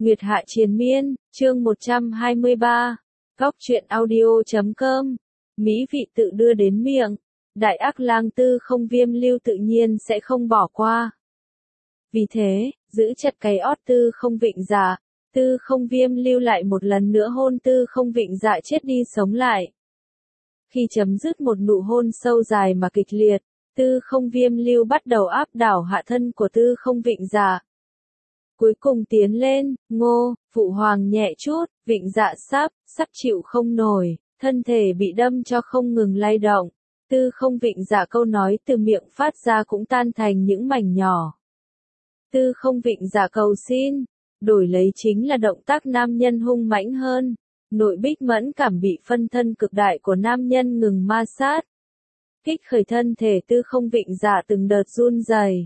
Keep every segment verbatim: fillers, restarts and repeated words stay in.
Nguyệt Hạ Triền Miên, chương một trăm hai mươi ba. Góc truyện audio chấm com. Mỹ vị tự đưa đến miệng. Đại ác lang Tư Không Viêm Lưu tự nhiên sẽ không bỏ qua. Vì thế, giữ chặt cái ót Tư Không Vịnh Dạ, Tư Không Viêm Lưu lại một lần nữa hôn Tư Không Vịnh Dạ chết đi sống lại. Khi chấm dứt một nụ hôn sâu dài mà kịch liệt, Tư Không Viêm Lưu bắt đầu áp đảo hạ thân của Tư Không Vịnh Dạ. Cuối cùng tiến lên, ngô, phụ hoàng nhẹ chút, Vịnh Dạ sắp, sắp chịu không nổi, thân thể bị đâm cho không ngừng lay động. Tư Không Vịnh Dạ câu nói từ miệng phát ra cũng tan thành những mảnh nhỏ. Tư Không Vịnh Dạ cầu xin, đổi lấy chính là động tác nam nhân hung mãnh hơn. Nội bích mẫn cảm bị phân thân cực đại của nam nhân ngừng ma sát. Kích khởi thân thể Tư Không Vịnh Dạ từng đợt run rẩy.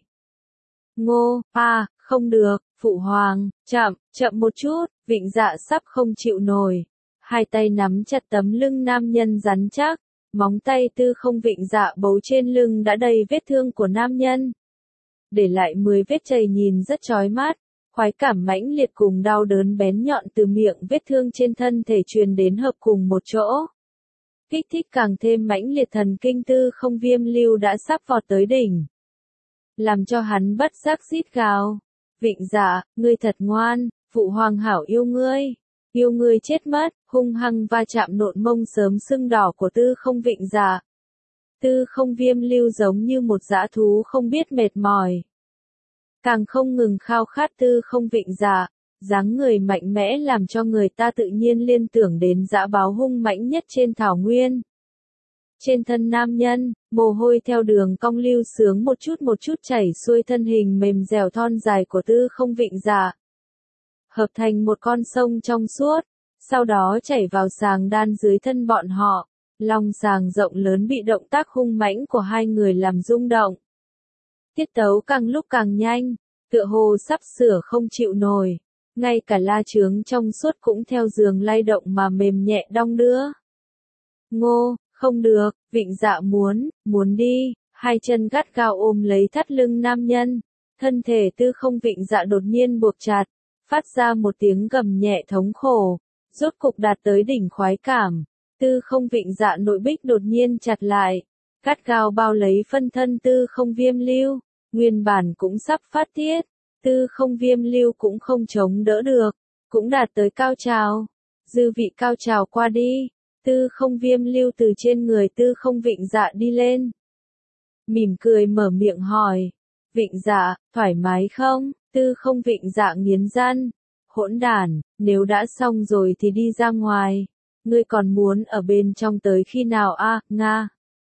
Ngô, à, không được, phụ hoàng, chậm, chậm một chút, Vịnh Dạ sắp không chịu nổi. Hai tay nắm chặt tấm lưng nam nhân rắn chắc, móng tay Tư Không Vịnh Dạ bấu trên lưng đã đầy vết thương của nam nhân. Để lại mười vết chảy nhìn rất chói mắt, khoái cảm mãnh liệt cùng đau đớn bén nhọn từ miệng vết thương trên thân thể truyền đến hợp cùng một chỗ. Kích thích càng thêm mãnh liệt thần kinh Tư Không Viêm Lưu đã sắp vọt tới đỉnh. Làm cho hắn bất giác rít gào. Vịnh Dạ, ngươi thật ngoan, phụ hoàng hảo yêu ngươi. Yêu ngươi chết mất, hung hăng va chạm nộn mông sớm sưng đỏ của Tư Không Vịnh Dạ. Tư Không Viêm Lưu giống như một dã thú không biết mệt mỏi. Càng không ngừng khao khát Tư Không Vịnh Dạ, dáng người mạnh mẽ làm cho người ta tự nhiên liên tưởng đến dã báo hung mãnh nhất trên thảo nguyên. Trên thân nam nhân, mồ hôi theo đường cong lưu sướng một chút một chút chảy xuôi thân hình mềm dẻo thon dài của Tư Không Vịnh Dạ. Hợp thành một con sông trong suốt, sau đó chảy vào sàng đan dưới thân bọn họ. Lòng sàng rộng lớn bị động tác hung mãnh của hai người làm rung động. Tiết tấu càng lúc càng nhanh, tựa hồ sắp sửa không chịu nổi. Ngay cả la chướng trong suốt cũng theo giường lay động mà mềm nhẹ đong đưa. Ngô, không được, Vịnh Dạ muốn, muốn đi, hai chân gắt gao ôm lấy thắt lưng nam nhân. Thân thể Tư Không Vịnh Dạ đột nhiên buộc chặt, phát ra một tiếng gầm nhẹ thống khổ, rốt cục đạt tới đỉnh khoái cảm. Tư Không Vịnh Dạ nội bích đột nhiên chặt lại, gắt gao bao lấy phân thân Tư Không Viêm Lưu, nguyên bản cũng sắp phát tiết, Tư Không Viêm Lưu cũng không chống đỡ được, cũng đạt tới cao trào. Dư vị cao trào qua đi, Tư Không Viêm Lưu từ trên người Tư Không Vịnh Dạ đi lên. Mỉm cười mở miệng hỏi, Vịnh Dạ, thoải mái không? Tư Không Vịnh Dạ nghiến răng, hỗn đản, nếu đã xong rồi thì đi ra ngoài. Ngươi còn muốn ở bên trong tới khi nào a, à, Nga?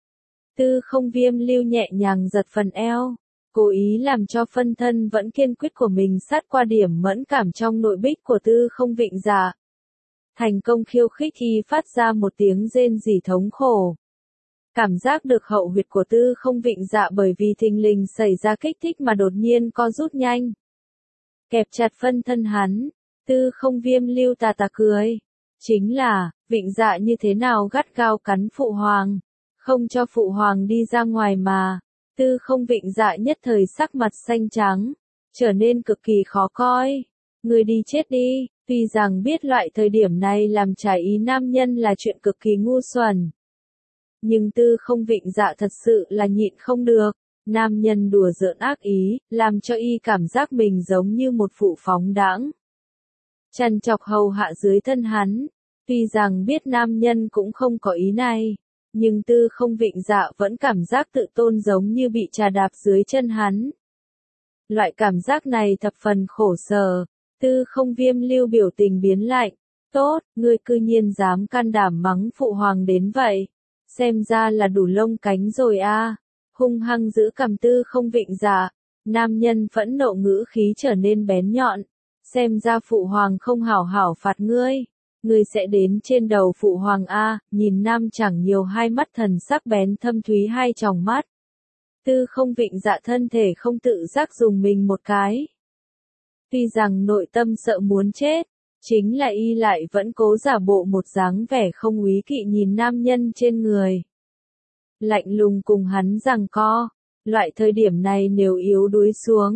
Tư Không Viêm Lưu nhẹ nhàng giật phần eo, cố ý làm cho phân thân vẫn kiên quyết của mình sát qua điểm mẫn cảm trong nội bích của Tư Không Vịnh Dạ. Thành công khiêu khích khi phát ra một tiếng rên rỉ thống khổ. Cảm giác được hậu huyệt của Tư Không Vịnh Dạ bởi vì thình lình xảy ra kích thích mà đột nhiên co rút nhanh. Kẹp chặt phân thân hắn, Tư Không Viêm Lưu tà tà cười. Chính là, Vịnh Dạ như thế nào gắt gao cắn phụ hoàng, không cho phụ hoàng đi ra ngoài mà. Tư Không Vịnh Dạ nhất thời sắc mặt xanh trắng, trở nên cực kỳ khó coi. Người đi chết đi, tuy rằng biết loại thời điểm này làm trái ý nam nhân là chuyện cực kỳ ngu xuẩn. Nhưng Tư Không Vịnh Dạ thật sự là nhịn không được, nam nhân đùa giỡn ác ý, làm cho y cảm giác mình giống như một phụ phóng đãng. Chằn chọc hầu hạ dưới thân hắn, tuy rằng biết nam nhân cũng không có ý này, nhưng Tư Không Vịnh Dạ vẫn cảm giác tự tôn giống như bị trà đạp dưới chân hắn. Loại cảm giác này thập phần khổ sở, Tư Không Viêm Lưu biểu tình biến lạnh, tốt, ngươi cư nhiên dám can đảm mắng phụ hoàng đến vậy, xem ra là đủ lông cánh rồi a. À. Hung hăng giữ cằm Tư Không Vịnh Dạ, nam nhân phẫn nộ ngữ khí trở nên bén nhọn, xem ra phụ hoàng không hảo hảo phạt ngươi. Ngươi sẽ đến trên đầu phụ hoàng a, nhìn nam chẳng nhiều hai mắt thần sắc bén thâm thúy hai tròng mắt. Tư Không Vịnh Dạ thân thể không tự giác dùng mình một cái. Tuy rằng nội tâm sợ muốn chết, chính là y lại vẫn cố giả bộ một dáng vẻ không úy kỵ nhìn nam nhân trên người. Lạnh lùng cùng hắn giằng co, loại thời điểm này nếu yếu đuối xuống,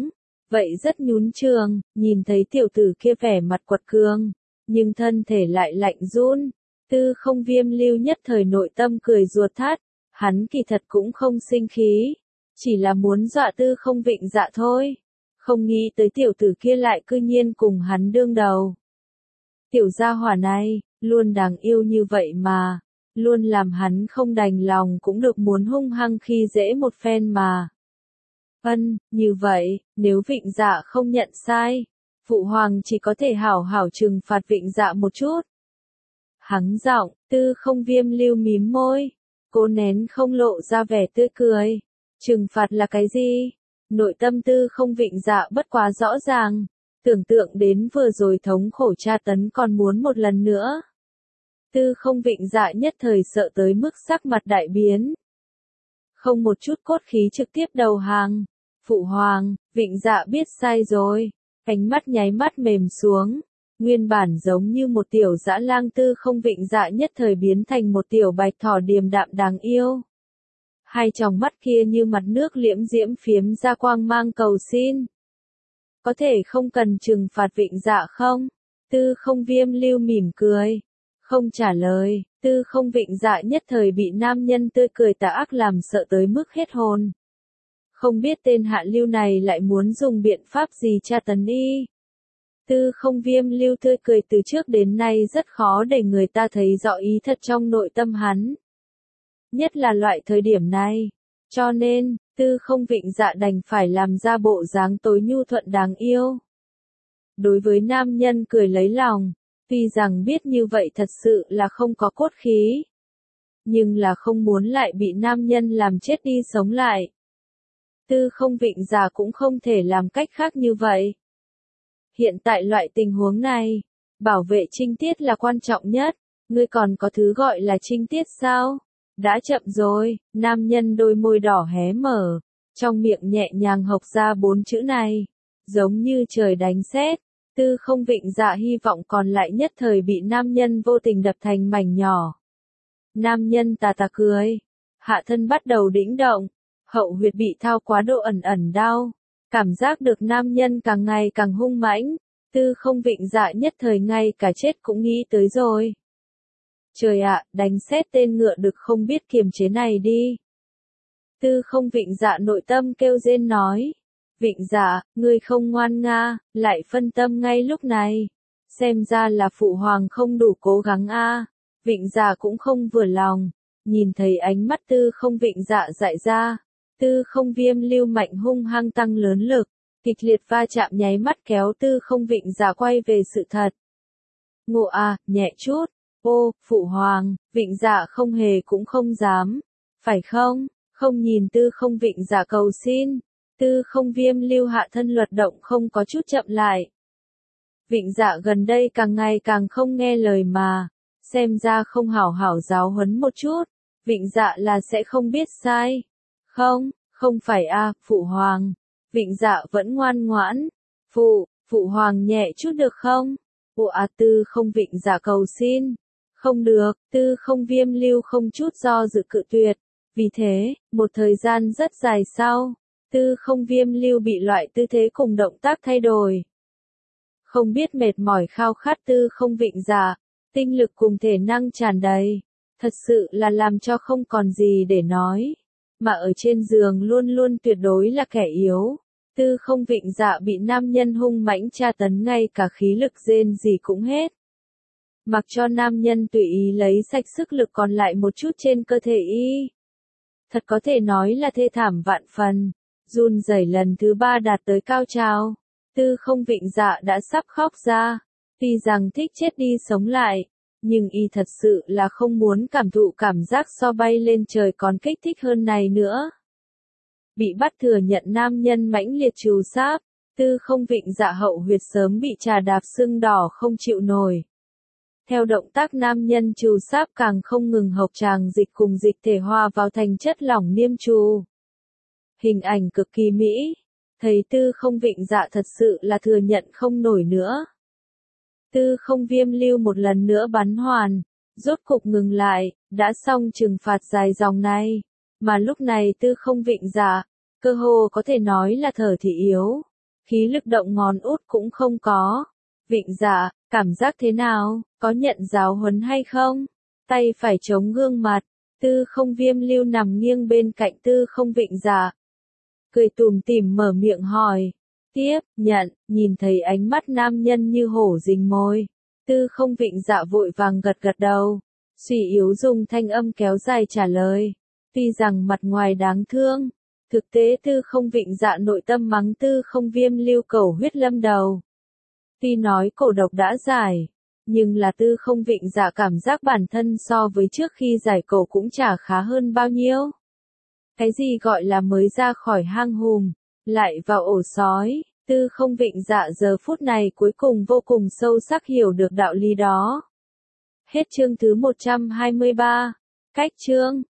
vậy rất nhún trường, nhìn thấy tiểu tử kia vẻ mặt quật cường, nhưng thân thể lại lạnh run. Tư Không Viêm Lưu nhất thời nội tâm cười ruột thắt, hắn kỳ thật cũng không sinh khí, chỉ là muốn dọa Tư Không Vịnh Dạ thôi, không nghĩ tới tiểu tử kia lại cư nhiên cùng hắn đương đầu. Tiểu gia hỏa này, luôn đáng yêu như vậy mà, luôn làm hắn không đành lòng cũng được muốn hung hăng khi dễ một phen mà. Ân, như vậy, nếu Vịnh Dạ không nhận sai, Phụ Hoàng chỉ có thể hảo hảo trừng phạt Vịnh Dạ một chút. Hắng giọng, Tư Không Viêm Lưu mím môi, cố nén không lộ ra vẻ tươi cười. Trừng phạt là cái gì? Nội tâm Tư Không Vịnh Dạ bất quá rõ ràng, tưởng tượng đến vừa rồi thống khổ tra tấn còn muốn một lần nữa. Tư Không Vịnh Dạ nhất thời sợ tới mức sắc mặt đại biến. Không một chút cốt khí trực tiếp đầu hàng. Phụ Hoàng, Vịnh Dạ biết sai rồi. Ánh mắt nháy mắt mềm xuống. Nguyên bản giống như một tiểu dã lang Tư Không Vịnh Dạ nhất thời biến thành một tiểu bạch thỏ điềm đạm đáng yêu. Hai tròng mắt kia như mặt nước liễm diễm phiếm ra quang mang cầu xin. Có thể không cần trừng phạt Vịnh Dạ không? Tư Không Viêm Lưu mỉm cười. Không trả lời, Tư Không Vịnh Dạ nhất thời bị nam nhân tươi cười tà ác làm sợ tới mức hết hồn. Không biết tên hạ lưu này lại muốn dùng biện pháp gì tra tấn y. Tư Không Viêm Lưu tươi cười từ trước đến nay rất khó để người ta thấy rõ ý thật trong nội tâm hắn. Nhất là loại thời điểm này. Cho nên, Tư Không Vịnh Dạ đành phải làm ra bộ dáng tối nhu thuận đáng yêu. Đối với nam nhân cười lấy lòng, tuy rằng biết như vậy thật sự là không có cốt khí. Nhưng là không muốn lại bị nam nhân làm chết đi sống lại. Tư Không Vịnh Dạ cũng không thể làm cách khác như vậy. Hiện tại loại tình huống này, bảo vệ trinh tiết là quan trọng nhất, ngươi còn có thứ gọi là trinh tiết sao? Đã chậm rồi, nam nhân đôi môi đỏ hé mở, trong miệng nhẹ nhàng hộc ra bốn chữ này, giống như trời đánh sét. Tư Không Vịnh Dạ hy vọng còn lại nhất thời bị nam nhân vô tình đập thành mảnh nhỏ. Nam nhân tà tà cười, hạ thân bắt đầu đĩnh động, hậu huyệt bị thao quá độ ẩn ẩn đau, cảm giác được nam nhân càng ngày càng hung mãnh, Tư Không Vịnh Dạ nhất thời ngay cả chết cũng nghĩ tới rồi. Trời ạ, đánh sét tên ngựa được không biết kiềm chế này đi. Tư Không Vịnh Dạ nội tâm kêu rên nói. Vịnh Dạ, ngươi không ngoan nga, lại phân tâm ngay lúc này. Xem ra là Phụ Hoàng không đủ cố gắng a. Vịnh Dạ cũng không vừa lòng. Nhìn thấy ánh mắt Tư Không Vịnh Dạ dại ra. Tư Không Viêm Lưu mạnh hung hăng tăng lớn lực. Kịch liệt va chạm nháy mắt kéo Tư Không Vịnh Dạ quay về sự thật. Ngộ à, nhẹ chút. Ô, Phụ Hoàng, Vịnh Dạ không hề cũng không dám. Phải không? Không nhìn Tư Không Vịnh Dạ cầu xin. Tư Không Viêm Lưu hạ thân luật động không có chút chậm lại. Vịnh Dạ gần đây càng ngày càng không nghe lời mà. Xem ra không hảo hảo giáo huấn một chút. Vịnh Dạ là sẽ không biết sai. Không, không phải a, Phụ Hoàng. Vịnh Dạ vẫn ngoan ngoãn. Phụ, Phụ Hoàng nhẹ chút được không? Ủa à, Tư Không Vịnh Dạ cầu xin. Không được, Tư Không Viêm Lưu không chút do dự cự tuyệt. Vì thế, một thời gian rất dài sau, Tư Không Viêm Lưu bị loại tư thế cùng động tác thay đổi. Không biết mệt mỏi khao khát Tư Không Vịnh Dạ, tinh lực cùng thể năng tràn đầy, thật sự là làm cho không còn gì để nói, mà ở trên giường luôn luôn tuyệt đối là kẻ yếu. Tư Không Vịnh Dạ bị nam nhân hung mãnh tra tấn ngay cả khí lực rên gì cũng hết. Mặc cho nam nhân tùy ý lấy sạch sức lực còn lại một chút trên cơ thể y. Thật có thể nói là thê thảm vạn phần. Run rẩy lần thứ ba đạt tới cao trào. Tư Không Vịnh Dạ đã sắp khóc ra. Tuy rằng thích chết đi sống lại, nhưng y thật sự là không muốn cảm thụ cảm giác so bay lên trời còn kích thích hơn này nữa. Bị bắt thừa nhận nam nhân mãnh liệt trù sáp, Tư Không Vịnh Dạ hậu huyệt sớm bị trà đạp sưng đỏ không chịu nổi. Theo động tác nam nhân trù sáp càng không ngừng hộc tràng dịch cùng dịch thể hòa vào thành chất lỏng niêm trù. Hình ảnh cực kỳ mỹ. Thấy Tư Không Vịnh Dạ thật sự là thừa nhận không nổi nữa. Tư Không Viêm Lưu một lần nữa bắn hoàn, rốt cục ngừng lại, đã xong trừng phạt dài dòng này. Mà lúc này Tư Không Vịnh Dạ, cơ hồ có thể nói là thở thì yếu. khí lực động ngón út cũng không có. Vịnh Dạ, cảm giác thế nào, có nhận giáo huấn hay không? Tay phải chống gương mặt, Tư Không Viêm Lưu nằm nghiêng bên cạnh Tư Không Vịnh Dạ. Cười tủm tỉm mở miệng hỏi. Tiếp, nhận, nhìn thấy ánh mắt nam nhân như hổ rình mồi. Tư Không Vịnh Dạ vội vàng gật gật đầu. Suy yếu dùng thanh âm kéo dài trả lời. Tuy rằng mặt ngoài đáng thương, thực tế Tư Không Vịnh Dạ nội tâm mắng Tư Không Viêm Lưu cầu huyết lâm đầu. Tuy nói cổ độc đã giải, nhưng là Tư Không Vịnh Dạ cảm giác bản thân so với trước khi giải cổ cũng chả khá hơn bao nhiêu. Cái gì gọi là mới ra khỏi hang hùm, lại vào ổ sói, Tư Không Vịnh Dạ giờ phút này cuối cùng vô cùng sâu sắc hiểu được đạo lý đó. Hết chương thứ một trăm hai mươi ba. Cách chương